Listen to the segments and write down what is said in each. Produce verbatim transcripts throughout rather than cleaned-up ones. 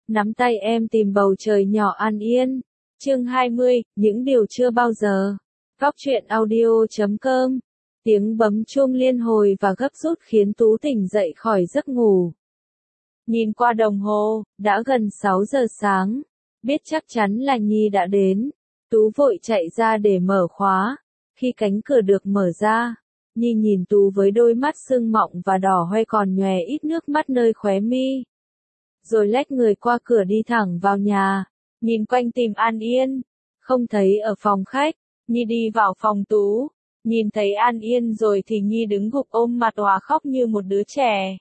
nắm tay em tìm bầu trời nhỏ an yên. Chương hai mươi, những điều chưa bao giờ. Góc truyện audio chấm com. Tiếng bấm chuông liên hồi và gấp rút khiến Tú tỉnh dậy khỏi giấc ngủ. Nhìn qua đồng hồ, đã gần sáu giờ sáng. Biết chắc chắn là Nhi đã đến. Tú vội chạy ra để mở khóa. Khi cánh cửa được mở ra, Nhi nhìn Tú với đôi mắt sưng mọng và đỏ hoe còn nhòe ít nước mắt nơi khóe mi. Rồi lách người qua cửa đi thẳng vào nhà, nhìn quanh tìm An Yên. Không thấy ở phòng khách, Nhi đi vào phòng Tú. Nhìn thấy An Yên rồi thì Nhi đứng gục ôm mặt òa khóc như một đứa trẻ.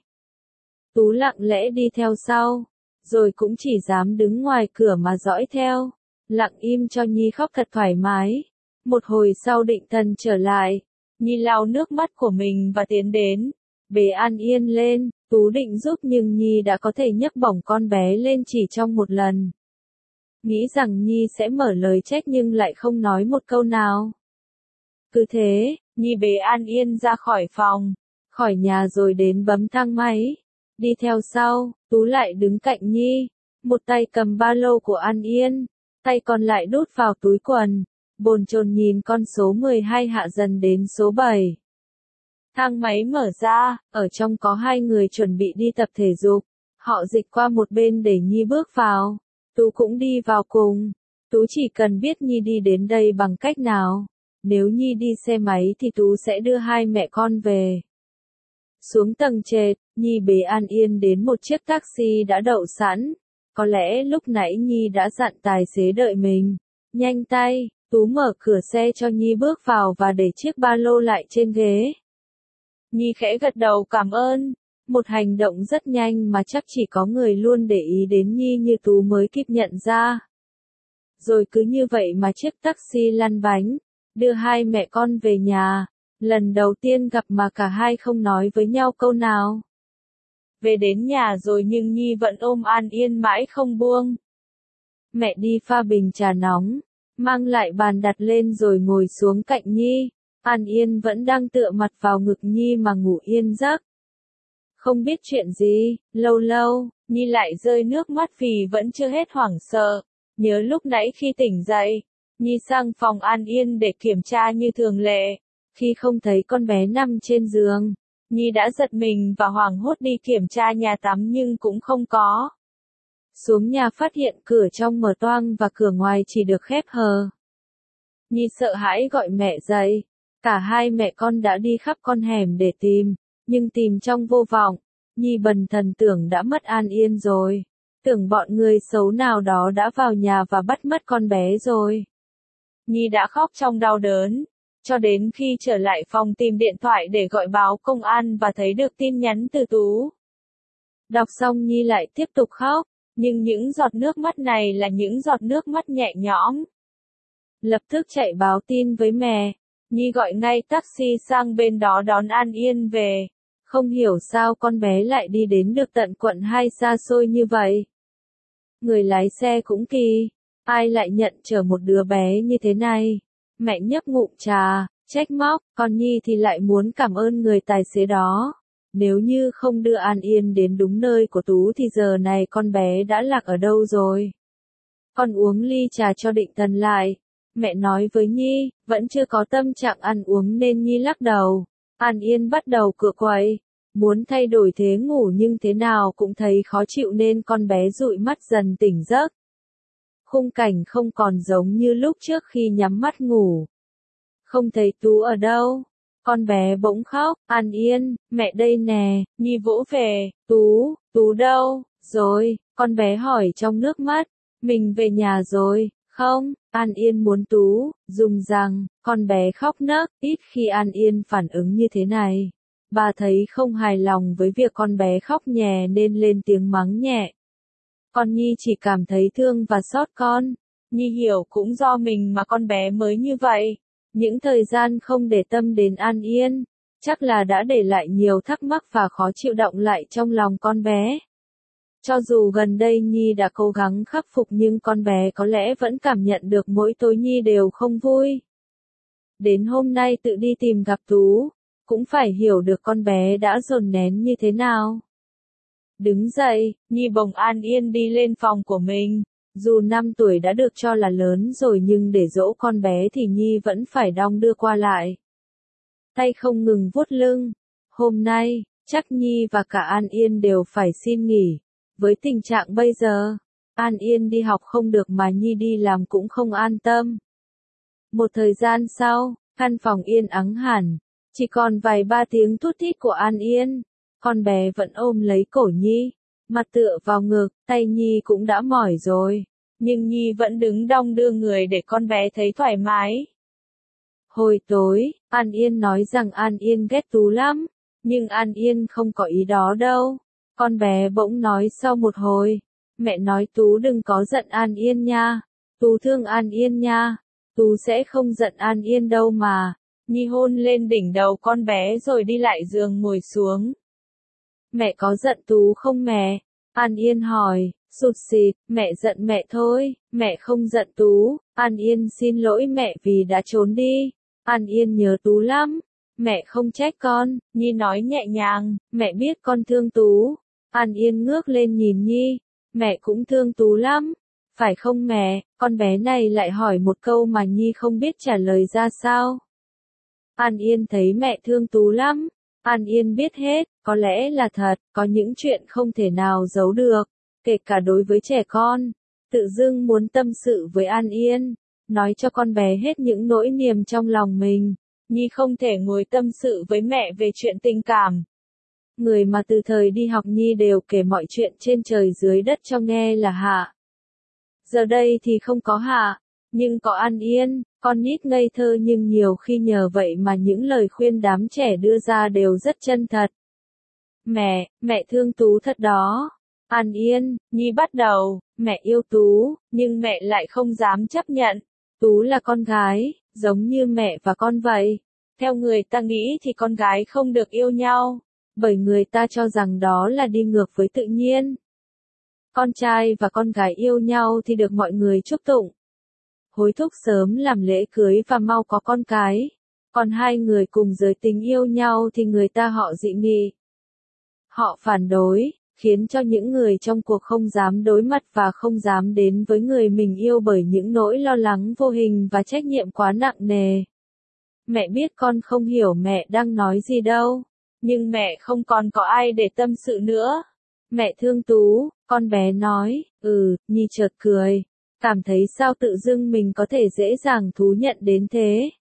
Tú lặng lẽ đi theo sau, rồi cũng chỉ dám đứng ngoài cửa mà dõi theo, lặng im cho Nhi khóc thật thoải mái. Một hồi sau định thần trở lại, Nhi lau nước mắt của mình và tiến đến, bế An Yên lên. Tú định giúp nhưng Nhi đã có thể nhấc bổng con bé lên chỉ trong một lần. Nghĩ rằng Nhi sẽ mở lời trách nhưng lại không nói một câu nào. Cứ thế, Nhi bế An Yên ra khỏi phòng, khỏi nhà rồi đến bấm thang máy. Đi theo sau, Tú lại đứng cạnh Nhi, một tay cầm ba lô của An Yên, tay còn lại đút vào túi quần, bồn chồn nhìn con số mười hai hạ dần đến số bảy. Thang máy mở ra, ở trong có hai người chuẩn bị đi tập thể dục. Họ dịch qua một bên để Nhi bước vào. Tú cũng đi vào cùng. Tú chỉ cần biết Nhi đi đến đây bằng cách nào. Nếu Nhi đi xe máy thì Tú sẽ đưa hai mẹ con về. Xuống tầng trệt, Nhi bế An Yên đến một chiếc taxi đã đậu sẵn. Có lẽ lúc nãy Nhi đã dặn tài xế đợi mình. Nhanh tay, Tú mở cửa xe cho Nhi bước vào và để chiếc ba lô lại trên ghế. Nhi khẽ gật đầu cảm ơn, một hành động rất nhanh mà chắc chỉ có người luôn để ý đến Nhi như Tú mới kịp nhận ra. Rồi cứ như vậy mà chiếc taxi lăn bánh, đưa hai mẹ con về nhà, lần đầu tiên gặp mà cả hai không nói với nhau câu nào. Về đến nhà rồi nhưng Nhi vẫn ôm An Yên mãi không buông. Mẹ đi pha bình trà nóng, mang lại bàn đặt lên rồi ngồi xuống cạnh Nhi. An Yên vẫn đang tựa mặt vào ngực Nhi mà ngủ yên giấc. Không biết chuyện gì, lâu lâu, Nhi lại rơi nước mắt vì vẫn chưa hết hoảng sợ. Nhớ lúc nãy khi tỉnh dậy, Nhi sang phòng An Yên để kiểm tra như thường lệ. Khi không thấy con bé nằm trên giường, Nhi đã giật mình và hoảng hốt đi kiểm tra nhà tắm nhưng cũng không có. Xuống nhà phát hiện cửa trong mở toang và cửa ngoài chỉ được khép hờ. Nhi sợ hãi gọi mẹ dậy. Cả hai mẹ con đã đi khắp con hẻm để tìm, nhưng tìm trong vô vọng. Nhi bần thần tưởng đã mất An Yên rồi. Tưởng bọn người xấu nào đó đã vào nhà và bắt mất con bé rồi. Nhi đã khóc trong đau đớn, cho đến khi trở lại phòng tìm điện thoại để gọi báo công an và thấy được tin nhắn từ Tú. Đọc xong Nhi lại tiếp tục khóc, nhưng những giọt nước mắt này là những giọt nước mắt nhẹ nhõm. Lập tức chạy báo tin với mẹ. Nhi gọi ngay taxi sang bên đó đón An Yên về. Không hiểu sao con bé lại đi đến được tận quận hai xa xôi như vậy. Người lái xe cũng kỳ. Ai lại nhận chở một đứa bé như thế này? Mẹ nhấp ngụm trà, trách móc, còn Nhi thì lại muốn cảm ơn người tài xế đó. Nếu như không đưa An Yên đến đúng nơi của Tú thì giờ này con bé đã lạc ở đâu rồi? Con uống ly trà cho định thần lại. Mẹ nói với Nhi, vẫn chưa có tâm trạng ăn uống nên Nhi lắc đầu. An Yên bắt đầu cựa quậy, muốn thay đổi thế ngủ nhưng thế nào cũng thấy khó chịu nên con bé dụi mắt dần tỉnh giấc. Khung cảnh không còn giống như lúc trước khi nhắm mắt ngủ. Không thấy Tú ở đâu. Con bé bỗng khóc, An Yên, mẹ đây nè. Nhi vỗ về, Tú, Tú đâu, rồi, con bé hỏi trong nước mắt, mình về nhà rồi. Không, An Yên muốn Tú, dùng rằng, con bé khóc nấc, ít khi An Yên phản ứng như thế này. Bà thấy không hài lòng với việc con bé khóc nhè nên lên tiếng mắng nhẹ. Con Nhi chỉ cảm thấy thương và xót con. Nhi hiểu cũng do mình mà con bé mới như vậy. Những thời gian không để tâm đến An Yên, chắc là đã để lại nhiều thắc mắc và khó chịu đọng lại trong lòng con bé. Cho dù gần đây Nhi đã cố gắng khắc phục nhưng con bé có lẽ vẫn cảm nhận được mỗi tối Nhi đều không vui. Đến hôm nay tự đi tìm gặp Tú, cũng phải hiểu được con bé đã dồn nén như thế nào. Đứng dậy, Nhi bồng An Yên đi lên phòng của mình. Dù năm tuổi đã được cho là lớn rồi nhưng để dỗ con bé thì Nhi vẫn phải đong đưa qua lại. Tay không ngừng vuốt lưng. Hôm nay, chắc Nhi và cả An Yên đều phải xin nghỉ. Với tình trạng bây giờ, An Yên đi học không được mà Nhi đi làm cũng không an tâm. Một thời gian sau, căn phòng yên ắng hẳn. Chỉ còn vài ba tiếng thút thít của An Yên. Con bé vẫn ôm lấy cổ Nhi. Mặt tựa vào ngực, tay Nhi cũng đã mỏi rồi. Nhưng Nhi vẫn đứng đong đưa người để con bé thấy thoải mái. Hồi tối, An Yên nói rằng An Yên ghét Tú lắm. Nhưng An Yên không có ý đó đâu. Con bé bỗng nói sau một hồi. Mẹ nói Tú đừng có giận An Yên nha. Tú thương An Yên nha. Tú sẽ không giận An Yên đâu mà. Nhi hôn lên đỉnh đầu con bé rồi đi lại giường ngồi xuống. Mẹ có giận Tú không mẹ? An Yên hỏi, sụt sịt, mẹ giận mẹ thôi, mẹ không giận Tú. An Yên xin lỗi mẹ vì đã trốn đi. An Yên nhớ Tú lắm. Mẹ không trách con, Nhi nói nhẹ nhàng, mẹ biết con thương Tú. An Yên ngước lên nhìn Nhi, mẹ cũng thương Tú lắm. Phải không mẹ? Con bé này lại hỏi một câu mà Nhi không biết trả lời ra sao. An Yên thấy mẹ thương Tú lắm. An Yên biết hết, có lẽ là thật, có những chuyện không thể nào giấu được, kể cả đối với trẻ con. Tự dưng muốn tâm sự với An Yên, nói cho con bé hết những nỗi niềm trong lòng mình. Nhi không thể ngồi tâm sự với mẹ về chuyện tình cảm. Người mà từ thời đi học Nhi đều kể mọi chuyện trên trời dưới đất cho nghe là Hạ. Giờ đây thì không có Hạ, nhưng có An Yên, con nít ngây thơ nhưng nhiều khi nhờ vậy mà những lời khuyên đám trẻ đưa ra đều rất chân thật. Mẹ, mẹ thương Tú thật đó. An Yên, Nhi bắt đầu, mẹ yêu Tú, nhưng mẹ lại không dám chấp nhận. Tú là con gái, giống như mẹ và con vậy. Theo người ta nghĩ thì con gái không được yêu nhau, bởi người ta cho rằng đó là đi ngược với tự nhiên. Con trai và con gái yêu nhau thì được mọi người chúc tụng, hối thúc sớm làm lễ cưới và mau có con cái. Còn hai người cùng giới tính yêu nhau thì người ta họ dị nghị. Họ phản đối, khiến cho những người trong cuộc không dám đối mặt và không dám đến với người mình yêu bởi những nỗi lo lắng vô hình và trách nhiệm quá nặng nề. Mẹ biết con không hiểu mẹ đang nói gì đâu, nhưng mẹ không còn có ai để tâm sự nữa. Mẹ thương Tú, con bé nói, ừ, Nhi chợt cười, cảm thấy sao tự dưng mình có thể dễ dàng thú nhận đến thế.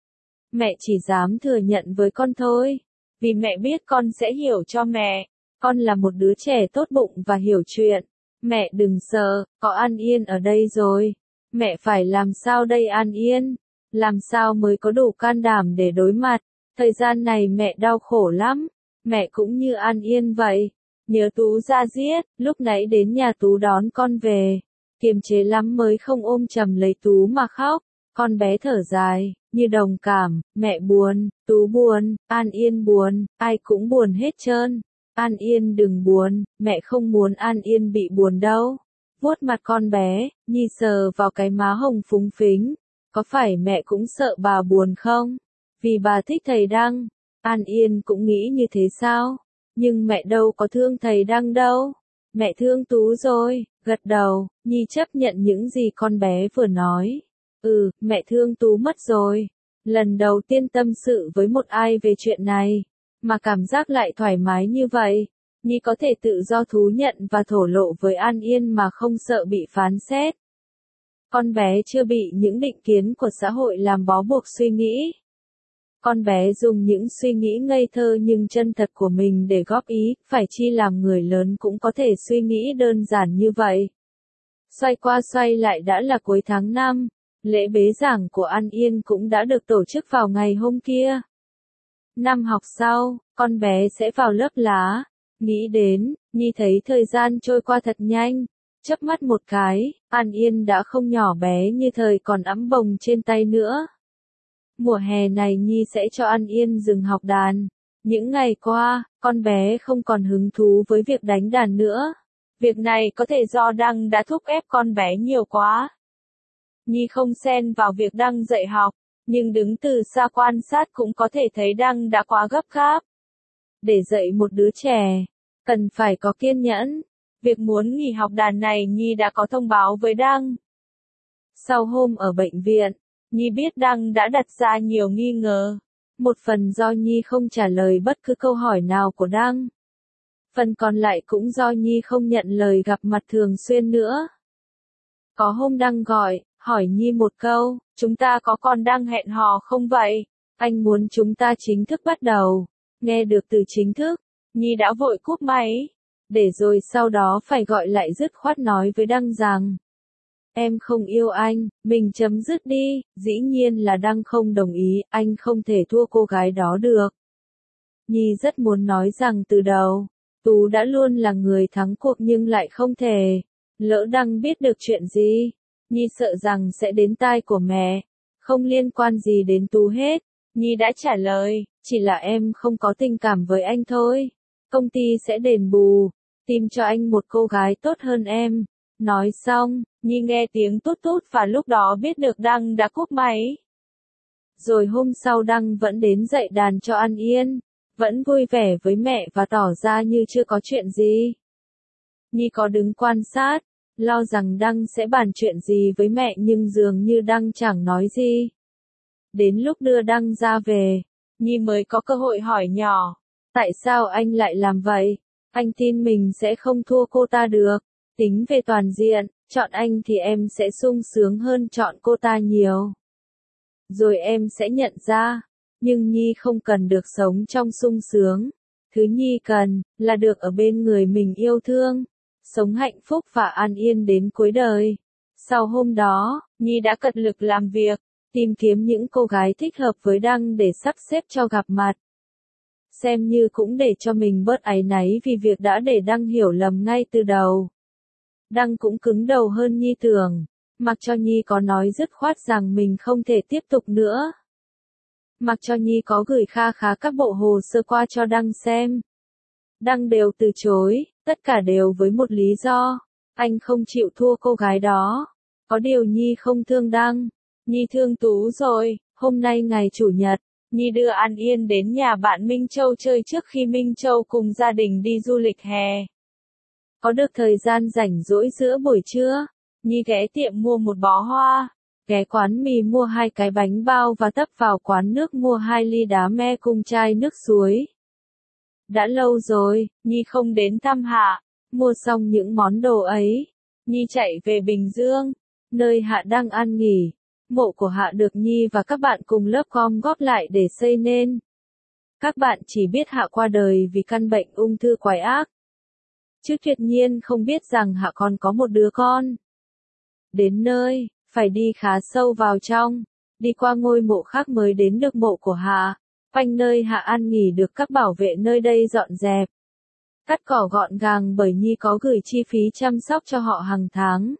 Mẹ chỉ dám thừa nhận với con thôi, vì mẹ biết con sẽ hiểu cho mẹ. Con là một đứa trẻ tốt bụng và hiểu chuyện. Mẹ đừng sợ, có An Yên ở đây rồi. Mẹ phải làm sao đây An Yên? Làm sao mới có đủ can đảm để đối mặt? Thời gian này mẹ đau khổ lắm. Mẹ cũng như An Yên vậy. Nhớ Tú ra giết, lúc nãy đến nhà Tú đón con về. Kiềm chế lắm mới không ôm chầm lấy Tú mà khóc. Con bé thở dài, như đồng cảm, mẹ buồn, Tú buồn, An Yên buồn, ai cũng buồn hết trơn. An Yên đừng buồn, mẹ không muốn An Yên bị buồn đâu. Vuốt mặt con bé, Nhi sờ vào cái má hồng phúng phính. Có phải mẹ cũng sợ bà buồn không? Vì bà thích thầy Đăng. An Yên cũng nghĩ như thế sao? Nhưng mẹ đâu có thương thầy Đăng đâu. Mẹ thương Tú rồi, gật đầu, Nhi chấp nhận những gì con bé vừa nói. Ừ, mẹ thương Tú mất rồi. Lần đầu tiên tâm sự với một ai về chuyện này, mà cảm giác lại thoải mái như vậy. Nhi có thể tự do thú nhận và thổ lộ với An Yên mà không sợ bị phán xét. Con bé chưa bị những định kiến của xã hội làm bó buộc suy nghĩ. Con bé dùng những suy nghĩ ngây thơ nhưng chân thật của mình để góp ý, phải chi làm người lớn cũng có thể suy nghĩ đơn giản như vậy. Xoay qua xoay lại đã là cuối tháng năm, lễ bế giảng của An Yên cũng đã được tổ chức vào ngày hôm kia. Năm học sau, con bé sẽ vào lớp lá. Nghĩ đến, Nhi thấy thời gian trôi qua thật nhanh. Chớp mắt một cái, An Yên đã không nhỏ bé như thời còn ẵm bồng trên tay nữa. Mùa hè này Nhi sẽ cho An Yên dừng học đàn. Những ngày qua, con bé không còn hứng thú với việc đánh đàn nữa. Việc này có thể do Đăng đã thúc ép con bé nhiều quá. Nhi không xen vào việc Đăng dạy học, nhưng đứng từ xa quan sát cũng có thể thấy Đăng đã quá gấp gáp. Để dạy một đứa trẻ, Cần phải có kiên nhẫn. Việc muốn nghỉ học đàn này Nhi đã có thông báo với Đăng. Sau hôm ở bệnh viện, Nhi biết Đăng đã đặt ra nhiều nghi ngờ. Một phần do Nhi không trả lời bất cứ câu hỏi nào của Đăng. Phần còn lại cũng do Nhi không nhận lời gặp mặt thường xuyên nữa. Có hôm Đăng gọi, hỏi Nhi một câu, chúng ta có còn đang hẹn hò không vậy? Anh muốn chúng ta chính thức bắt đầu. Nghe được từ chính thức, Nhi đã vội cúp máy. Để rồi sau đó phải gọi lại dứt khoát nói với Đăng rằng, em không yêu anh, mình chấm dứt đi. Dĩ nhiên là Đăng không đồng ý, anh không thể thua cô gái đó được. Nhi rất muốn nói rằng từ đầu, Tú đã luôn là người thắng cuộc nhưng lại không thể. Lỡ Đăng biết được chuyện gì, Nhi sợ rằng sẽ đến tai của mẹ. Không liên quan gì đến Tú hết. Nhi đã trả lời, chỉ là em không có tình cảm với anh thôi. Công ty sẽ đền bù, tìm cho anh một cô gái tốt hơn em. Nói xong, Nhi nghe tiếng tút tút và lúc đó biết được Đăng đã cúp máy. Rồi hôm sau Đăng vẫn đến dạy đàn cho An Yên, vẫn vui vẻ với mẹ và tỏ ra như chưa có chuyện gì. Nhi có đứng quan sát, lo rằng Đăng sẽ bàn chuyện gì với mẹ nhưng dường như Đăng chẳng nói gì. Đến lúc đưa Đăng ra về, Nhi mới có cơ hội hỏi nhỏ, tại sao anh lại làm vậy? Anh tin mình sẽ không thua cô ta được. Tính về toàn diện, chọn anh thì em sẽ sung sướng hơn chọn cô ta nhiều. Rồi em sẽ nhận ra, nhưng Nhi không cần được sống trong sung sướng. Thứ Nhi cần, là được ở bên người mình yêu thương, sống hạnh phúc và an yên đến cuối đời. Sau hôm đó, Nhi đã cật lực làm việc, tìm kiếm những cô gái thích hợp với Đăng để sắp xếp cho gặp mặt. Xem như cũng để cho mình bớt áy náy vì việc đã để Đăng hiểu lầm ngay từ đầu. Đăng cũng cứng đầu hơn Nhi tưởng, mặc cho Nhi có nói dứt khoát rằng mình không thể tiếp tục nữa. Mặc cho Nhi có gửi kha khá các bộ hồ sơ qua cho Đăng xem. Đăng đều từ chối, tất cả đều với một lý do, anh không chịu thua cô gái đó. Có điều Nhi không thương Đăng, Nhi thương Tú rồi. Hôm nay ngày Chủ nhật, Nhi đưa An Yên đến nhà bạn Minh Châu chơi trước khi Minh Châu cùng gia đình đi du lịch hè. Có được thời gian rảnh rỗi giữa buổi trưa, Nhi ghé tiệm mua một bó hoa, ghé quán mì mua hai cái bánh bao và tấp vào quán nước mua hai ly đá me cùng chai nước suối. Đã lâu rồi, Nhi không đến thăm Hạ. Mua xong những món đồ ấy, Nhi chạy về Bình Dương, nơi Hạ đang an nghỉ. Mộ của Hạ được Nhi và các bạn cùng lớp gom góp lại để xây nên. Các bạn chỉ biết Hạ qua đời vì căn bệnh ung thư quái ác, chứ tuyệt nhiên không biết rằng Hạ còn có một đứa con. Đến nơi, phải đi khá sâu vào trong, đi qua ngôi mộ khác mới đến được mộ của Hạ. Quanh nơi Hạ an nghỉ được các bảo vệ nơi đây dọn dẹp, cắt cỏ gọn gàng bởi Nhi có gửi chi phí chăm sóc cho họ hàng tháng.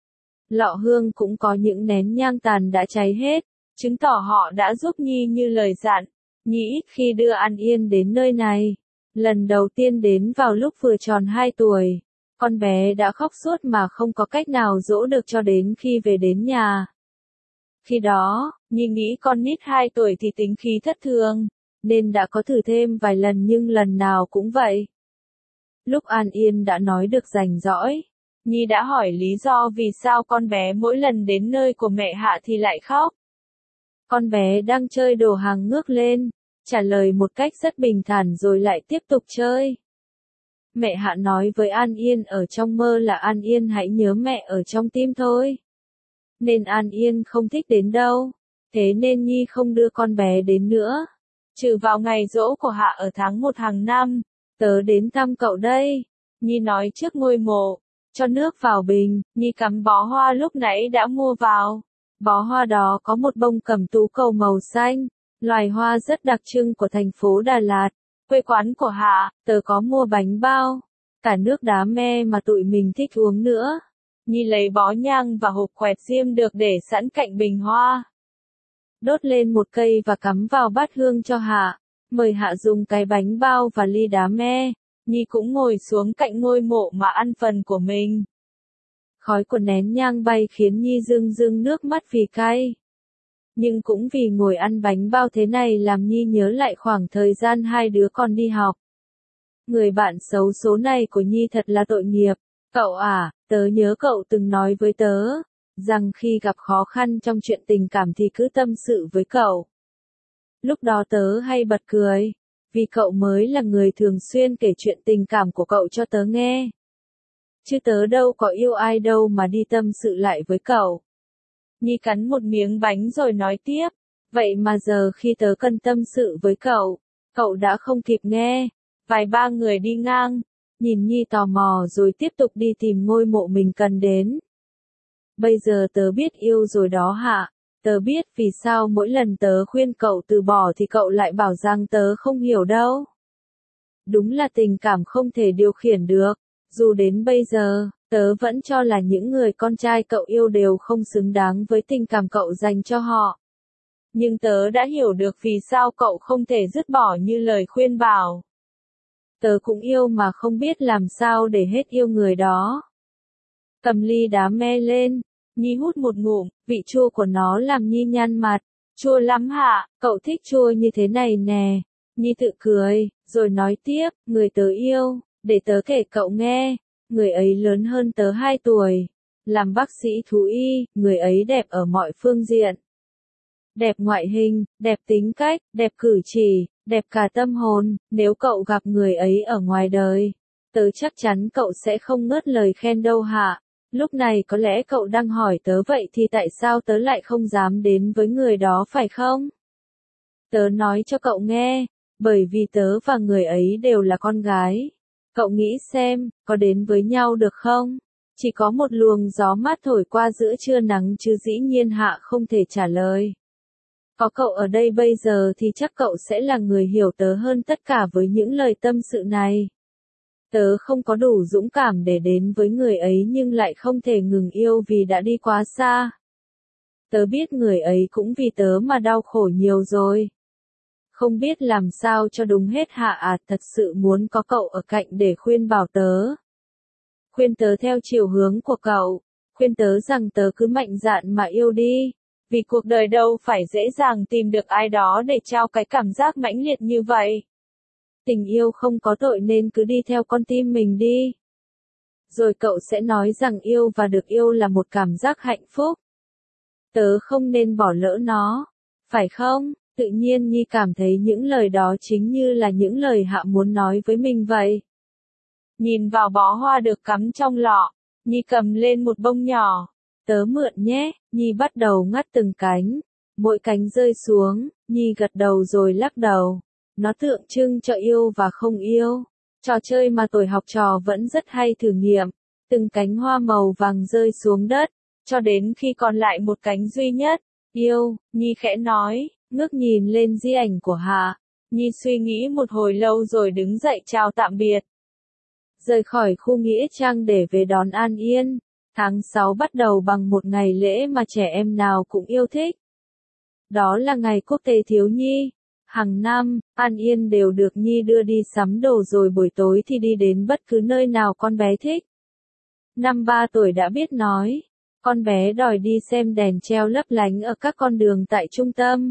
Lọ hương cũng có những nén nhang tàn đã cháy hết, chứng tỏ họ đã giúp Nhi như lời dặn. Nhi ít khi đưa An Yên đến nơi này. Lần đầu tiên đến vào lúc vừa tròn hai tuổi, con bé đã khóc suốt mà không có cách nào dỗ được cho đến khi về đến nhà. Khi đó, Nhi nghĩ con nít hai tuổi thì tính khí thất thường, nên đã có thử thêm vài lần nhưng lần nào cũng vậy. Lúc An Yên đã nói được rành rõi, Nhi đã hỏi lý do vì sao con bé mỗi lần đến nơi của mẹ Hạ thì lại khóc. Con bé đang chơi đồ hàng ngước lên, trả lời một cách rất bình thản rồi lại tiếp tục chơi. Mẹ Hạ nói với An Yên ở trong mơ là An Yên hãy nhớ mẹ ở trong tim thôi. Nên An Yên không thích đến đâu, thế nên Nhi không đưa con bé đến nữa. Trừ vào ngày giỗ của Hạ ở tháng một hàng năm, tớ đến thăm cậu đây. Nhi nói trước ngôi mộ, cho nước vào bình, Nhi cắm bó hoa lúc nãy đã mua vào. Bó hoa đó có một bông cẩm tú cầu màu xanh, loài hoa rất đặc trưng của thành phố Đà Lạt, quê quán của Hạ. Tớ có mua bánh bao, cả nước đá me mà tụi mình thích uống nữa. Nhi lấy bó nhang và hộp quẹt diêm được để sẵn cạnh bình hoa. Đốt lên một cây và cắm vào bát hương cho Hạ. Mời Hạ dùng cái bánh bao và ly đá me. Nhi cũng ngồi xuống cạnh ngôi mộ mà ăn phần của mình. Khói của nén nhang bay khiến Nhi rưng rưng nước mắt vì cay. Nhưng cũng vì ngồi ăn bánh bao thế này làm Nhi nhớ lại khoảng thời gian hai đứa còn đi học. người bạn xấu số này của Nhi thật là tội nghiệp. Cậu à, tớ nhớ cậu từng nói với tớ, rằng khi gặp khó khăn trong chuyện tình cảm thì cứ tâm sự với cậu. Lúc đó tớ hay bật cười, vì cậu mới là người thường xuyên kể chuyện tình cảm của cậu cho tớ nghe. Chứ tớ đâu có yêu ai đâu mà đi tâm sự lại với cậu. Nhi cắn một miếng bánh rồi nói tiếp, vậy mà giờ khi tớ cần tâm sự với cậu, cậu đã không kịp nghe. Vài ba người đi ngang, nhìn Nhi tò mò rồi tiếp tục đi tìm ngôi mộ mình cần đến. Bây giờ tớ biết yêu rồi đó hả? Tớ biết vì sao mỗi lần tớ khuyên cậu từ bỏ thì cậu lại bảo rằng tớ không hiểu đâu. Đúng là tình cảm không thể điều khiển được, dù đến bây giờ, tớ vẫn cho là những người con trai cậu yêu đều không xứng đáng với tình cảm cậu dành cho họ. Nhưng tớ đã hiểu được vì sao cậu không thể dứt bỏ như lời khuyên bảo. Tớ cũng yêu mà không biết làm sao để hết yêu người đó. Cầm ly đá me lên, Nhi hút một ngụm, vị chua của nó làm Nhi nhăn mặt. Chua lắm hả, cậu thích chua như thế này nè. Nhi tự cười, rồi nói tiếp, người tớ yêu, để tớ kể cậu nghe. Người ấy lớn hơn tớ hai tuổi. Làm bác sĩ thú y, người ấy đẹp ở mọi phương diện. Đẹp ngoại hình, đẹp tính cách, đẹp cử chỉ, đẹp cả tâm hồn. Nếu cậu gặp người ấy ở ngoài đời, tớ chắc chắn cậu sẽ không ngớt lời khen đâu hả? Lúc này có lẽ cậu đang hỏi tớ vậy thì tại sao tớ lại không dám đến với người đó phải không? Tớ nói cho cậu nghe, bởi vì tớ và người ấy đều là con gái. Cậu nghĩ xem, có đến với nhau được không? Chỉ có một luồng gió mát thổi qua giữa trưa nắng chứ dĩ nhiên Hạ không thể trả lời. Có cậu ở đây bây giờ thì chắc cậu sẽ là người hiểu tớ hơn tất cả với những lời tâm sự này. Tớ không có đủ dũng cảm để đến với người ấy nhưng lại không thể ngừng yêu vì đã đi quá xa. Tớ biết người ấy cũng vì tớ mà đau khổ nhiều rồi. Không biết làm sao cho đúng hết Hạ à, thật sự muốn có cậu ở cạnh để khuyên bảo tớ. Khuyên tớ theo chiều hướng của cậu, khuyên tớ rằng tớ cứ mạnh dạn mà yêu đi. Vì cuộc đời đâu phải dễ dàng tìm được ai đó để trao cái cảm giác mãnh liệt như vậy. Tình yêu không có tội nên cứ đi theo con tim mình đi. Rồi cậu sẽ nói rằng yêu và được yêu là một cảm giác hạnh phúc. Tớ không nên bỏ lỡ nó, phải không? Tự nhiên Nhi cảm thấy những lời đó chính như là những lời Hạ muốn nói với mình vậy. Nhìn vào bó hoa được cắm trong lọ, Nhi cầm lên một bông nhỏ. Tớ mượn nhé, Nhi bắt đầu ngắt từng cánh. Mỗi cánh rơi xuống, Nhi gật đầu rồi lắc đầu. Nó tượng trưng cho yêu và không yêu. Trò chơi mà tuổi học trò vẫn rất hay thử nghiệm. Từng cánh hoa màu vàng rơi xuống đất, cho đến khi còn lại một cánh duy nhất. Yêu, Nhi khẽ nói, ngước nhìn lên di ảnh của Hạ. Nhi suy nghĩ một hồi lâu rồi đứng dậy chào tạm biệt. Rời khỏi khu nghĩa trang để về đón An Yên. Tháng sáu bắt đầu bằng một ngày lễ mà trẻ em nào cũng yêu thích. Đó là ngày quốc tế thiếu nhi. Hàng năm, An Yên đều được Nhi đưa đi sắm đồ rồi buổi tối thì đi đến bất cứ nơi nào con bé thích. Năm ba tuổi đã biết nói. Con bé đòi đi xem đèn treo lấp lánh ở các con đường tại trung tâm.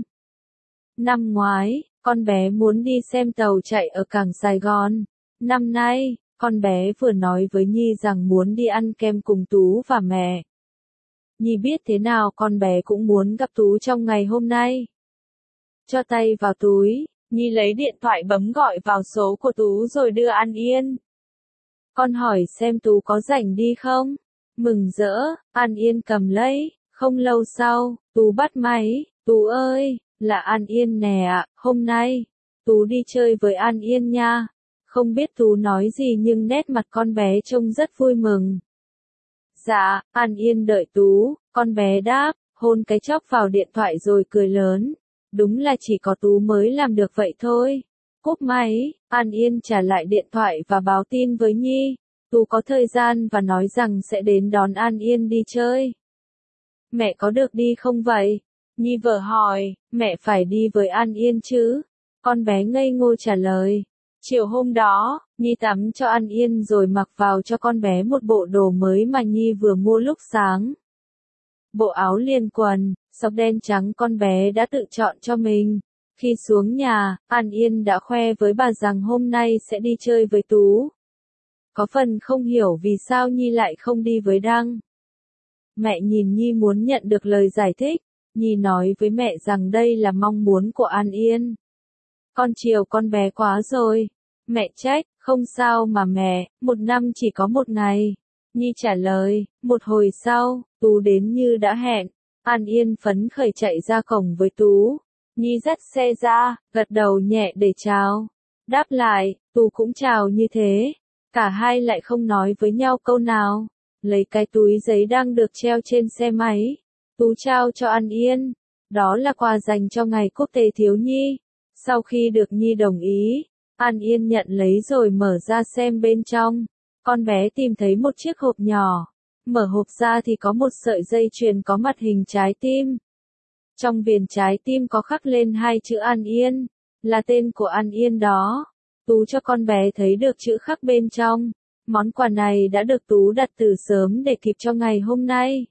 Năm ngoái, con bé muốn đi xem tàu chạy ở cảng Sài Gòn. Năm nay, con bé vừa nói với Nhi rằng muốn đi ăn kem cùng Tú và mẹ. Nhi biết thế nào con bé cũng muốn gặp Tú trong ngày hôm nay. Cho tay vào túi, Nhi lấy điện thoại bấm gọi vào số của Tú rồi đưa An Yên. Con hỏi xem Tú có rảnh đi không? Mừng rỡ, An Yên cầm lấy. Không lâu sau, Tú bắt máy. Tú ơi, là An Yên nè ạ, hôm nay, Tú đi chơi với An Yên nha. Không biết Tú nói gì nhưng nét mặt con bé trông rất vui mừng. Dạ, An Yên đợi Tú, con bé đáp, hôn cái chốc vào điện thoại rồi cười lớn. Đúng là chỉ có Tú mới làm được vậy thôi. Cúp máy, An Yên trả lại điện thoại và báo tin với Nhi. Tú có thời gian và nói rằng sẽ đến đón An Yên đi chơi. Mẹ có được đi không vậy? Nhi vợ hỏi, mẹ phải đi với An Yên chứ? Con bé ngây ngô trả lời. Chiều hôm đó, Nhi tắm cho An Yên rồi mặc vào cho con bé một bộ đồ mới mà Nhi vừa mua lúc sáng. Bộ áo liền quần, sọc đen trắng con bé đã tự chọn cho mình. Khi xuống nhà, An Yên đã khoe với bà rằng hôm nay sẽ đi chơi với Tú. Có phần không hiểu vì sao Nhi lại không đi với Đăng. Mẹ nhìn Nhi muốn nhận được lời giải thích, Nhi nói với mẹ rằng đây là mong muốn của An Yên. Con chiều con bé quá rồi. Mẹ trách, không sao mà mẹ, một năm chỉ có một ngày. Nhi trả lời, một hồi sau, Tú đến như đã hẹn. An Yên phấn khởi chạy ra cổng với Tú. Nhi dắt xe ra, gật đầu nhẹ để chào. Đáp lại, Tú cũng chào như thế. Cả hai lại không nói với nhau câu nào. Lấy cái túi giấy đang được treo trên xe máy. Tú trao cho An Yên. Đó là quà dành cho ngày quốc tế thiếu nhi. Sau khi được Nhi đồng ý, An Yên nhận lấy rồi mở ra xem bên trong. Con bé tìm thấy một chiếc hộp nhỏ. Mở hộp ra thì có một sợi dây chuyền có mặt hình trái tim. Trong viền trái tim có khắc lên hai chữ An Yên, là tên của An Yên đó. Tú cho con bé thấy được chữ khắc bên trong. Món quà này đã được Tú đặt từ sớm để kịp cho ngày hôm nay.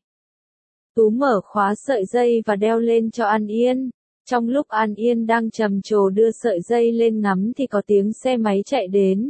Tú mở khóa sợi dây và đeo lên cho An Yên. Trong lúc An Yên đang trầm trồ đưa sợi dây lên ngắm thì có tiếng xe máy chạy đến.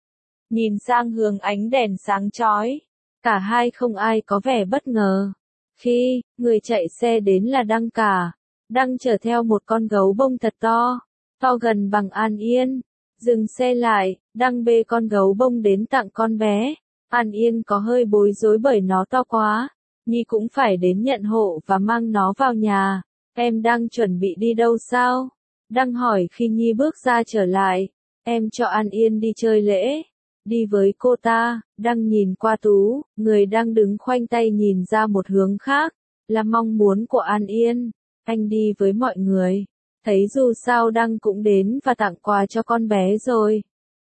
Nhìn sang hướng ánh đèn sáng chói, cả hai không ai có vẻ bất ngờ. Khi người chạy xe đến là Đăng cả. Đăng chở theo một con gấu bông thật to, to gần bằng An Yên. Dừng xe lại, Đăng bê con gấu bông đến tặng con bé. An Yên có hơi bối rối bởi nó to quá. Nhi cũng phải đến nhận hộ và mang nó vào nhà. Em đang chuẩn bị đi đâu sao? Đăng hỏi khi Nhi bước ra trở lại. Em cho An Yên đi chơi lễ. Đi với cô ta. Đăng nhìn qua Tú, người đang đứng khoanh tay nhìn ra một hướng khác. Là mong muốn của An Yên. Anh đi với mọi người. Thấy dù sao Đăng cũng đến và tặng quà cho con bé rồi.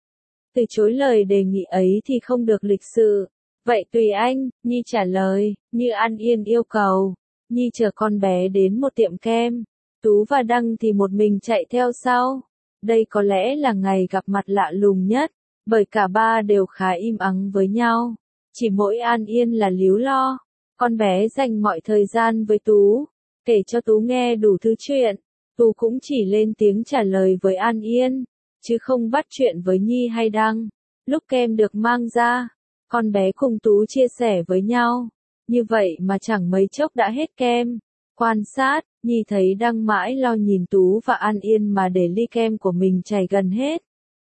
Từ chối lời đề nghị ấy thì không được lịch sự. Vậy tùy anh, Nhi trả lời, như An Yên yêu cầu. Nhi chở con bé đến một tiệm kem. Tú và Đăng thì một mình chạy theo sau. Đây có lẽ là ngày gặp mặt lạ lùng nhất, bởi cả ba đều khá im ắng với nhau. Chỉ mỗi An Yên là líu lo. Con bé dành mọi thời gian với Tú, kể cho Tú nghe đủ thứ chuyện. Tú cũng chỉ lên tiếng trả lời với An Yên, chứ không bắt chuyện với Nhi hay Đăng. Lúc kem được mang ra, con bé cùng Tú chia sẻ với nhau. Như vậy mà chẳng mấy chốc đã hết kem. Quan sát, Nhi thấy Đăng mãi lo nhìn Tú và An Yên mà để ly kem của mình chảy gần hết.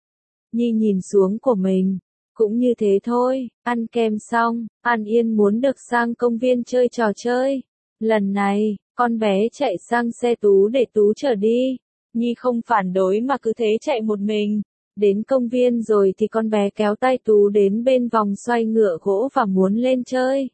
Nhi nhìn xuống của mình, cũng như thế thôi. Ăn kem xong, An Yên muốn được sang công viên chơi trò chơi. Lần này, con bé chạy sang xe Tú để Tú chở đi. Nhi không phản đối mà cứ thế chạy một mình. Đến công viên rồi thì con bé kéo tay Tú đến bên vòng xoay ngựa gỗ và muốn lên chơi.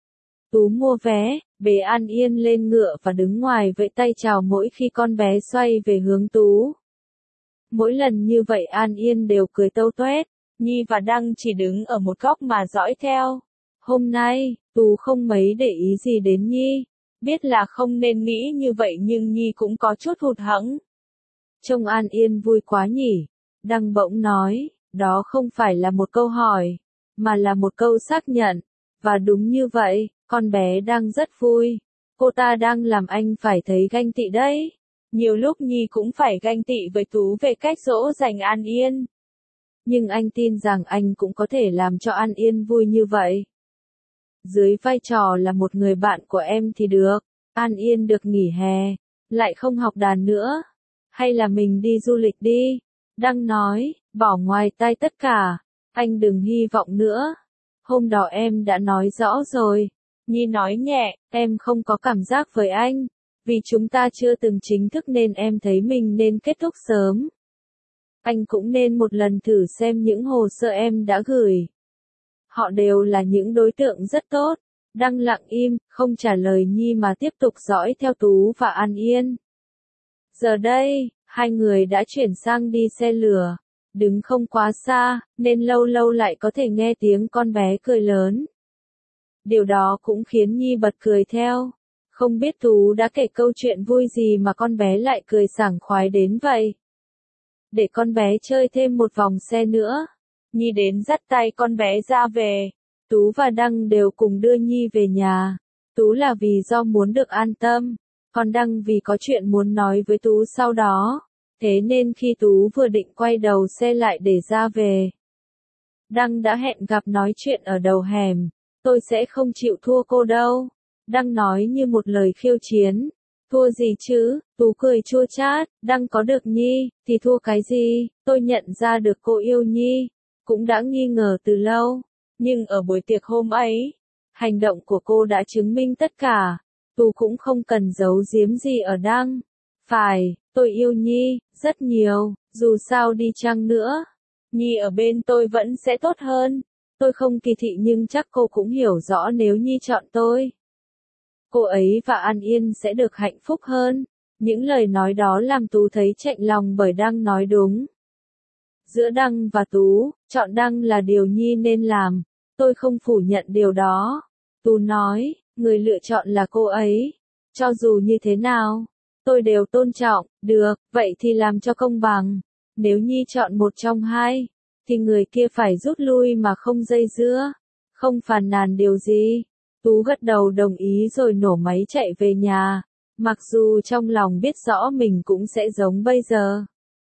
Tú mua vé, bế An Yên lên ngựa và đứng ngoài vẫy tay chào mỗi khi con bé xoay về hướng Tú. Mỗi lần như vậy An Yên đều cười tâu tuét. Nhi và Đăng chỉ đứng ở một góc mà dõi theo. Hôm nay, Tú không mấy để ý gì đến Nhi. Biết là không nên nghĩ như vậy nhưng Nhi cũng có chút hụt hẫng. Trông An Yên vui quá nhỉ. Đăng bỗng nói, đó không phải là một câu hỏi, mà là một câu xác nhận. Và đúng như vậy, con bé đang rất vui. Cô ta đang làm anh phải thấy ganh tị đấy. Nhiều lúc Nhi cũng phải ganh tị với Tú về cách dỗ dành An Yên. Nhưng anh tin rằng anh cũng có thể làm cho An Yên vui như vậy. Dưới vai trò là một người bạn của em thì được. An Yên được nghỉ hè, lại không học đàn nữa. Hay là mình đi du lịch đi. Đăng nói, bỏ ngoài tai tất cả. Anh đừng hy vọng nữa. Hôm đó em đã nói rõ rồi. Nhi nói nhẹ, em không có cảm giác với anh. Vì chúng ta chưa từng chính thức nên em thấy mình nên kết thúc sớm. Anh cũng nên một lần thử xem những hồ sơ em đã gửi. Họ đều là những đối tượng rất tốt. Đăng lặng im, không trả lời Nhi mà tiếp tục dõi theo Tú và An Yên. Giờ đây, hai người đã chuyển sang đi xe lửa. Đứng không quá xa, nên lâu lâu lại có thể nghe tiếng con bé cười lớn. Điều đó cũng khiến Nhi bật cười theo. Không biết Tú đã kể câu chuyện vui gì mà con bé lại cười sảng khoái đến vậy. Để con bé chơi thêm một vòng xe nữa. Nhi đến dắt tay con bé ra về. Tú và Đăng đều cùng đưa Nhi về nhà. Tú là vì do muốn được an tâm. Còn Đăng vì có chuyện muốn nói với Tú sau đó. Thế nên khi Tú vừa định quay đầu xe lại để ra về, Đăng đã hẹn gặp nói chuyện ở đầu hẻm. Tôi sẽ không chịu thua cô đâu. Đăng nói như một lời khiêu chiến. Thua gì chứ? Tú cười chua chát. Đăng có được Nhi, thì thua cái gì? Tôi nhận ra được cô yêu Nhi, cũng đã nghi ngờ từ lâu. Nhưng ở buổi tiệc hôm ấy, hành động của cô đã chứng minh tất cả. Tú cũng không cần giấu giếm gì ở Đăng. Phải, tôi yêu Nhi, rất nhiều, dù sao đi chăng nữa, Nhi ở bên tôi vẫn sẽ tốt hơn. Tôi không kỳ thị nhưng chắc cô cũng hiểu rõ nếu Nhi chọn tôi, cô ấy và An Yên sẽ được hạnh phúc hơn. Những lời nói đó làm Tú thấy chạnh lòng bởi Đăng nói đúng. Giữa Đăng và Tú, chọn Đăng là điều Nhi nên làm. Tôi không phủ nhận điều đó. Tú nói, người lựa chọn là cô ấy. Cho dù như thế nào, tôi đều tôn trọng. Được, vậy thì làm cho công bằng. Nếu Nhi chọn một trong hai, thì người kia phải rút lui mà không dây dưa, không phàn nàn điều gì. Tú gật đầu đồng ý rồi nổ máy chạy về nhà, mặc dù trong lòng biết rõ mình cũng sẽ giống bây giờ.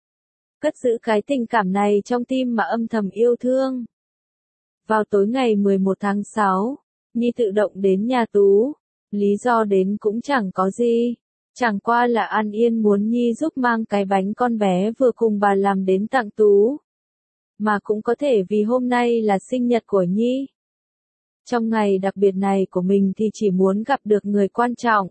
Cất giữ cái tình cảm này trong tim mà âm thầm yêu thương. Vào tối ngày mười một tháng sáu, Nhi tự động đến nhà Tú. Lý do đến cũng chẳng có gì. Chẳng qua là An Yên muốn Nhi giúp mang cái bánh con bé vừa cùng bà làm đến tặng Tú. Mà cũng có thể vì hôm nay là sinh nhật của Nhi. Trong ngày đặc biệt này của mình thì chỉ muốn gặp được người quan trọng.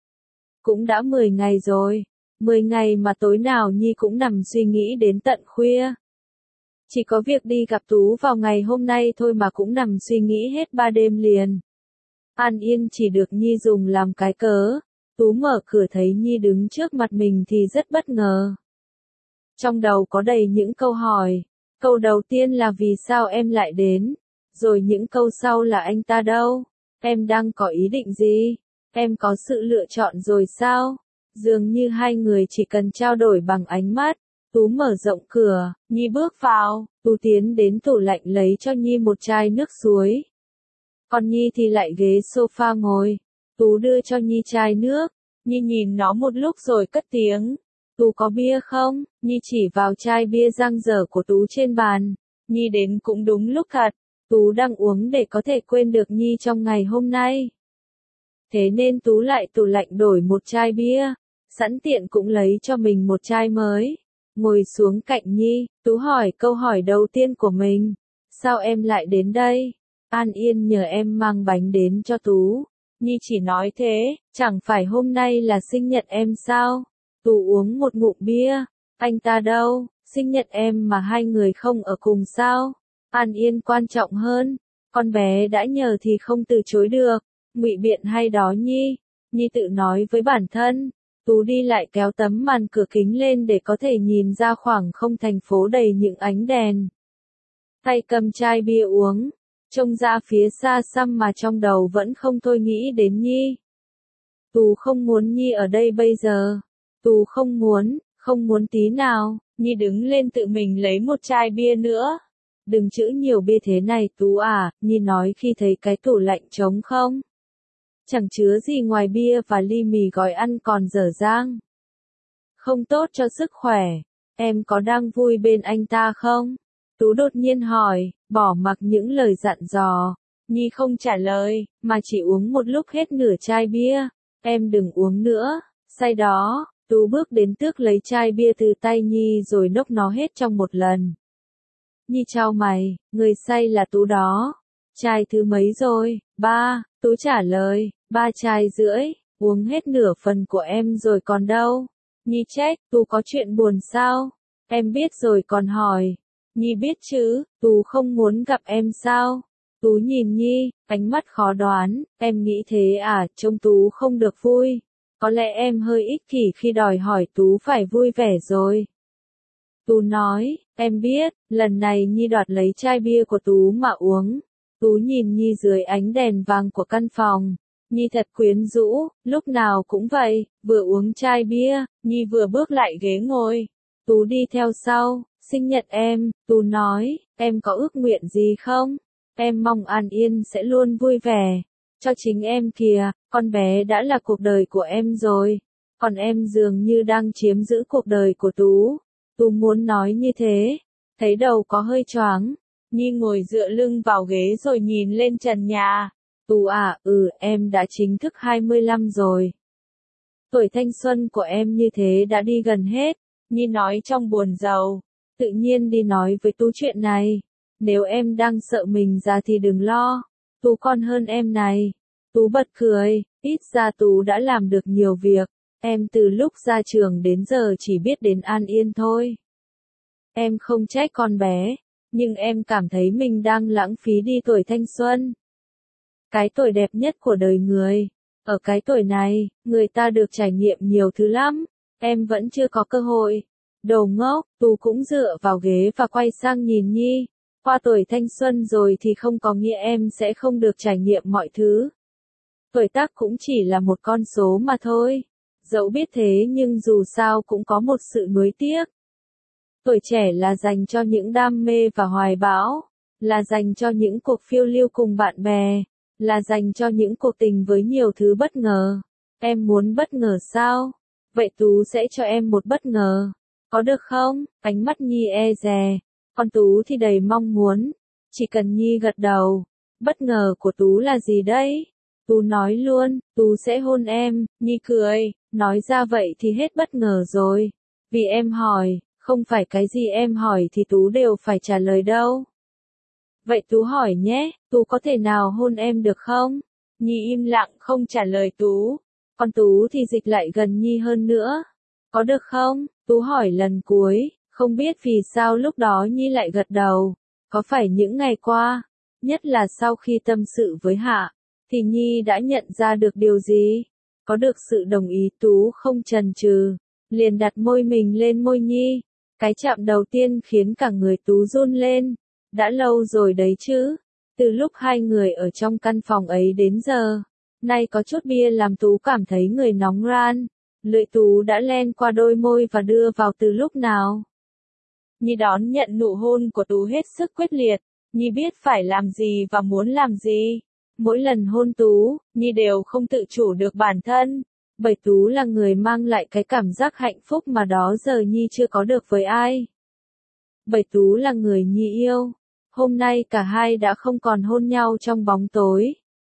Cũng đã mười ngày rồi. mười ngày mà tối nào Nhi cũng nằm suy nghĩ đến tận khuya. Chỉ có việc đi gặp Tú vào ngày hôm nay thôi mà cũng nằm suy nghĩ hết ba đêm liền. An Yên chỉ được Nhi dùng làm cái cớ. Tú mở cửa thấy Nhi đứng trước mặt mình thì rất bất ngờ. Trong đầu có đầy những câu hỏi. Câu đầu tiên là vì sao em lại đến? Rồi những câu sau là anh ta đâu? Em đang có ý định gì? Em có sự lựa chọn rồi sao? Dường như hai người chỉ cần trao đổi bằng ánh mắt. Tú mở rộng cửa, Nhi bước vào. Tú tiến đến tủ lạnh lấy cho Nhi một chai nước suối. Còn Nhi thì lại ghế sofa ngồi. Tú đưa cho Nhi chai nước. Nhi nhìn nó một lúc rồi cất tiếng. Tú có bia không? Nhi chỉ vào chai bia dang dở của Tú trên bàn. Nhi đến cũng đúng lúc thật. Tú đang uống để có thể quên được Nhi trong ngày hôm nay. Thế nên Tú lại tủ lạnh đổi một chai bia. Sẵn tiện cũng lấy cho mình một chai mới. Ngồi xuống cạnh Nhi, Tú hỏi câu hỏi đầu tiên của mình. Sao em lại đến đây? An Yên nhờ em mang bánh đến cho Tú. Nhi chỉ nói thế, chẳng phải hôm nay là sinh nhật em sao? Tú uống một ngụm bia. Anh ta đâu? Sinh nhật em mà hai người không ở cùng sao? An Yên quan trọng hơn. Con bé đã nhờ thì không từ chối được. Ngụy biện hay đó Nhi? Nhi tự nói với bản thân. Tú đi lại kéo tấm màn cửa kính lên để có thể nhìn ra khoảng không thành phố đầy những ánh đèn. Tay cầm chai bia uống. Trông ra phía xa xăm mà trong đầu vẫn không thôi nghĩ đến Nhi. Tú không muốn Nhi ở đây bây giờ. Tú không muốn, không muốn tí nào. Nhi đứng lên tự mình lấy một chai bia nữa. Đừng chữ nhiều bia thế này Tú à, Nhi nói khi thấy cái tủ lạnh trống không. Chẳng chứa gì ngoài bia và ly mì gói ăn còn dở dang. Không tốt cho sức khỏe. Em có đang vui bên anh ta không? Tú đột nhiên hỏi, bỏ mặc những lời dặn dò. Nhi không trả lời, mà chỉ uống một lúc hết nửa chai bia. Em đừng uống nữa. Say đó, Tú bước đến tước lấy chai bia từ tay Nhi rồi nốc nó hết trong một lần. Nhi chau mày, người say là Tú đó. Chai thứ mấy rồi? Ba, Tú trả lời, ba chai rưỡi, uống hết nửa phần của em rồi còn đâu. Nhi trách, Tú có chuyện buồn sao? Em biết rồi còn hỏi. Nhi biết chứ, Tú không muốn gặp em sao? Tú nhìn Nhi, ánh mắt khó đoán, em nghĩ thế à, trông Tú không được vui. Có lẽ em hơi ích kỷ khi đòi hỏi Tú phải vui vẻ rồi. Tú nói, em biết, lần này Nhi đoạt lấy chai bia của Tú mà uống. Tú nhìn Nhi dưới ánh đèn vàng của căn phòng. Nhi thật quyến rũ, lúc nào cũng vậy, vừa uống chai bia, Nhi vừa bước lại ghế ngồi. Tú đi theo sau, sinh nhật em, Tú nói, em có ước nguyện gì không? Em mong An Yên sẽ luôn vui vẻ. Cho chính em kìa, con bé đã là cuộc đời của em rồi. còn em dường như đang chiếm giữ cuộc đời của Tú. Tú muốn nói như thế, thấy đầu có hơi choáng. Nhi ngồi dựa lưng vào ghế rồi nhìn lên trần nhà. Tú à, ừ, em đã chính thức hai mươi lăm rồi. Tuổi thanh xuân của em như thế đã đi gần hết. Nhi nói trong buồn rầu. Tự nhiên đi nói với Tú chuyện này. Nếu em đang sợ mình già thì đừng lo. Tú còn hơn em này. Tú bật cười, ít ra Tú đã làm được nhiều việc. Em từ lúc ra trường đến giờ chỉ biết đến An Yên thôi. Em không trách con bé, nhưng em cảm thấy mình đang lãng phí đi tuổi thanh xuân. Cái tuổi đẹp nhất của đời người. Ở cái tuổi này, người ta được trải nghiệm nhiều thứ lắm. Em vẫn chưa có cơ hội. Đồ ngốc, Tú cũng dựa vào ghế và quay sang nhìn Nhi. Qua tuổi thanh xuân rồi thì không có nghĩa em sẽ không được trải nghiệm mọi thứ. Tuổi tác cũng chỉ là một con số mà thôi. Dẫu biết thế nhưng dù sao cũng có một sự nuối tiếc. Tuổi trẻ là dành cho những đam mê và hoài bão, là dành cho những cuộc phiêu lưu cùng bạn bè, là dành cho những cuộc tình với nhiều thứ bất ngờ. Em muốn bất ngờ sao? Vậy Tú sẽ cho em một bất ngờ. Có được không? Ánh mắt Nhi e dè. Còn Tú thì đầy mong muốn. Chỉ cần Nhi gật đầu. Bất ngờ của Tú là gì đấy? Tú nói luôn, Tú sẽ hôn em. Nhi cười, nói ra vậy thì hết bất ngờ rồi. Vì em hỏi, không phải cái gì em hỏi thì Tú đều phải trả lời đâu. Vậy Tú hỏi nhé, Tú có thể nào hôn em được không? Nhi im lặng không trả lời Tú. Còn Tú thì dịch lại gần Nhi hơn nữa. Có được không? Tú hỏi lần cuối, không biết vì sao lúc đó Nhi lại gật đầu. Có phải những ngày qua, nhất là sau khi tâm sự với Hạ, thì Nhi đã nhận ra được điều gì? Có được sự đồng ý Tú không chần chừ, liền đặt môi mình lên môi Nhi. Cái chạm đầu tiên khiến cả người Tú run lên. Đã lâu rồi đấy chứ. Từ lúc hai người ở trong căn phòng ấy đến giờ. Nay có chút bia làm Tú cảm thấy người nóng ran. Lưỡi Tú đã len qua đôi môi và đưa vào từ lúc nào. Nhi đón nhận nụ hôn của Tú hết sức quyết liệt. Nhi biết phải làm gì và muốn làm gì. Mỗi lần hôn Tú, Nhi đều không tự chủ được bản thân. Bởi Tú là người mang lại cái cảm giác hạnh phúc mà đó giờ Nhi chưa có được với ai. Bởi Tú là người Nhi yêu. Hôm nay cả hai đã không còn hôn nhau trong bóng tối.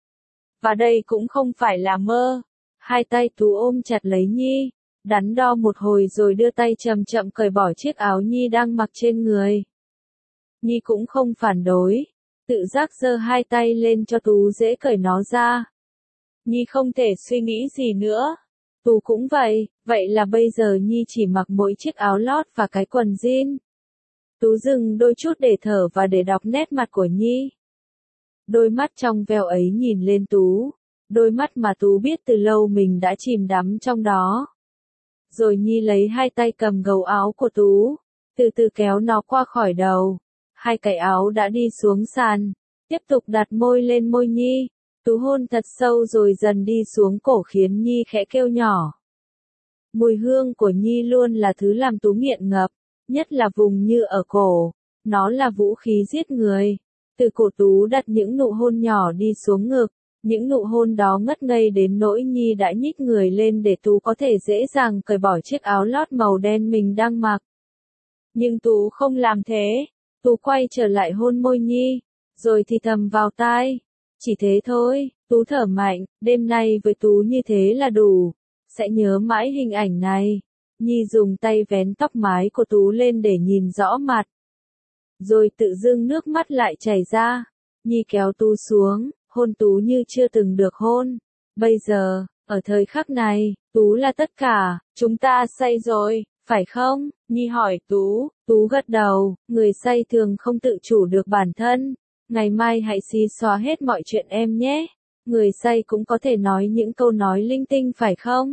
Và đây cũng không phải là mơ. Hai tay Tú ôm chặt lấy Nhi, đắn đo một hồi rồi đưa tay chậm chậm cởi bỏ chiếc áo Nhi đang mặc trên người. Nhi cũng không phản đối, tự giác giơ hai tay lên cho Tú dễ cởi nó ra. Nhi không thể suy nghĩ gì nữa. Tú cũng vậy, vậy là bây giờ Nhi chỉ mặc mỗi chiếc áo lót và cái quần jean. Tú dừng đôi chút để thở và để đọc nét mặt của Nhi. Đôi mắt trong veo ấy nhìn lên Tú. Đôi mắt mà Tú biết từ lâu mình đã chìm đắm trong đó. Rồi Nhi lấy hai tay cầm gấu áo của Tú, từ từ kéo nó qua khỏi đầu. Hai cái áo đã đi xuống sàn, tiếp tục đặt môi lên môi Nhi. Tú hôn thật sâu rồi dần đi xuống cổ khiến Nhi khẽ kêu nhỏ. Mùi hương của Nhi luôn là thứ làm Tú nghiện ngập, nhất là vùng như ở cổ. Nó là vũ khí giết người. Từ cổ Tú đặt những nụ hôn nhỏ đi xuống ngực. Những nụ hôn đó ngất ngây đến nỗi Nhi đã nhích người lên để Tú có thể dễ dàng cởi bỏ chiếc áo lót màu đen mình đang mặc. Nhưng Tú không làm thế. Tú quay trở lại hôn môi Nhi, rồi thì thầm vào tai. Chỉ thế thôi. Tú thở mạnh, đêm nay với Tú như thế là đủ. Sẽ nhớ mãi hình ảnh này. Nhi dùng tay vén tóc mái của Tú lên để nhìn rõ mặt. Rồi tự dưng nước mắt lại chảy ra. Nhi kéo Tú xuống, hôn Tú như chưa từng được hôn. Bây giờ, ở thời khắc này, Tú là tất cả. Chúng ta say rồi, phải không? Nhi hỏi Tú. Tú gật đầu. Người say thường không tự chủ được bản thân. Ngày mai hãy xí xóa hết mọi chuyện em nhé. Người say cũng có thể nói những câu nói linh tinh phải không?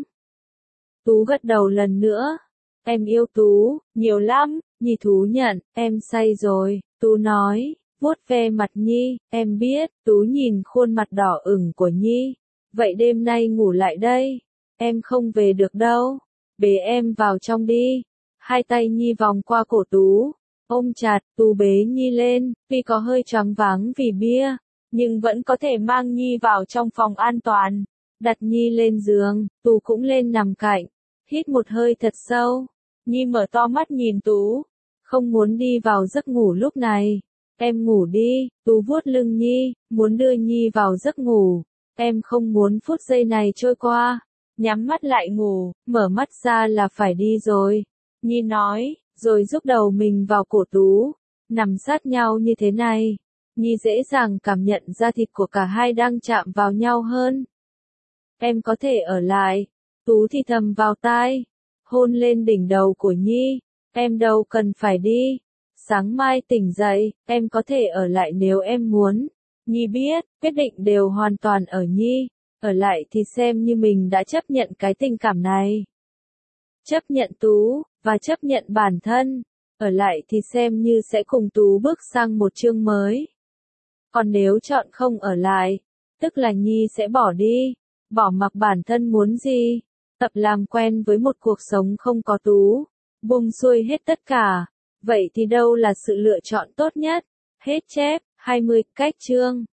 Tú gật đầu lần nữa. Em yêu Tú, nhiều lắm. Nhi thú nhận, em say rồi. Tú nói, vuốt ve mặt Nhi. Em biết. Tú nhìn khuôn mặt đỏ ửng của Nhi. Vậy đêm nay ngủ lại đây. Em không về được đâu. Bế em vào trong đi. Hai tay Nhi vòng qua cổ Tú. Ôm chặt, Tú bế Nhi lên. Tuy có hơi choáng váng vì bia, nhưng vẫn có thể mang Nhi vào trong phòng an toàn. Đặt Nhi lên giường, Tú cũng lên nằm cạnh. Hít một hơi thật sâu. Nhi mở to mắt nhìn Tú. Không muốn đi vào giấc ngủ lúc này. Em ngủ đi. Tú vuốt lưng Nhi, muốn đưa Nhi vào giấc ngủ. Em không muốn phút giây này trôi qua. Nhắm mắt lại ngủ, mở mắt ra là phải đi rồi. Nhi nói, rồi rúc đầu mình vào cổ Tú. Nằm sát nhau như thế này. Nhi dễ dàng cảm nhận da thịt của cả hai đang chạm vào nhau hơn. Em có thể ở lại. Tú thì thầm vào tai. Hôn lên đỉnh đầu của Nhi. Em đâu cần phải đi. Sáng mai tỉnh dậy, em có thể ở lại nếu em muốn. Nhi biết, quyết định đều hoàn toàn ở Nhi. Ở lại thì xem như mình đã chấp nhận cái tình cảm này. Chấp nhận Tú, và chấp nhận bản thân. Ở lại thì xem như sẽ cùng Tú bước sang một chương mới. Còn nếu chọn không ở lại, tức là Nhi sẽ bỏ đi. Bỏ mặc bản thân muốn gì. Tập làm quen với một cuộc sống không có Tú. Buông xuôi hết tất cả. Vậy thì đâu là sự lựa chọn tốt nhất? Hết chép, hai mươi, cách chương.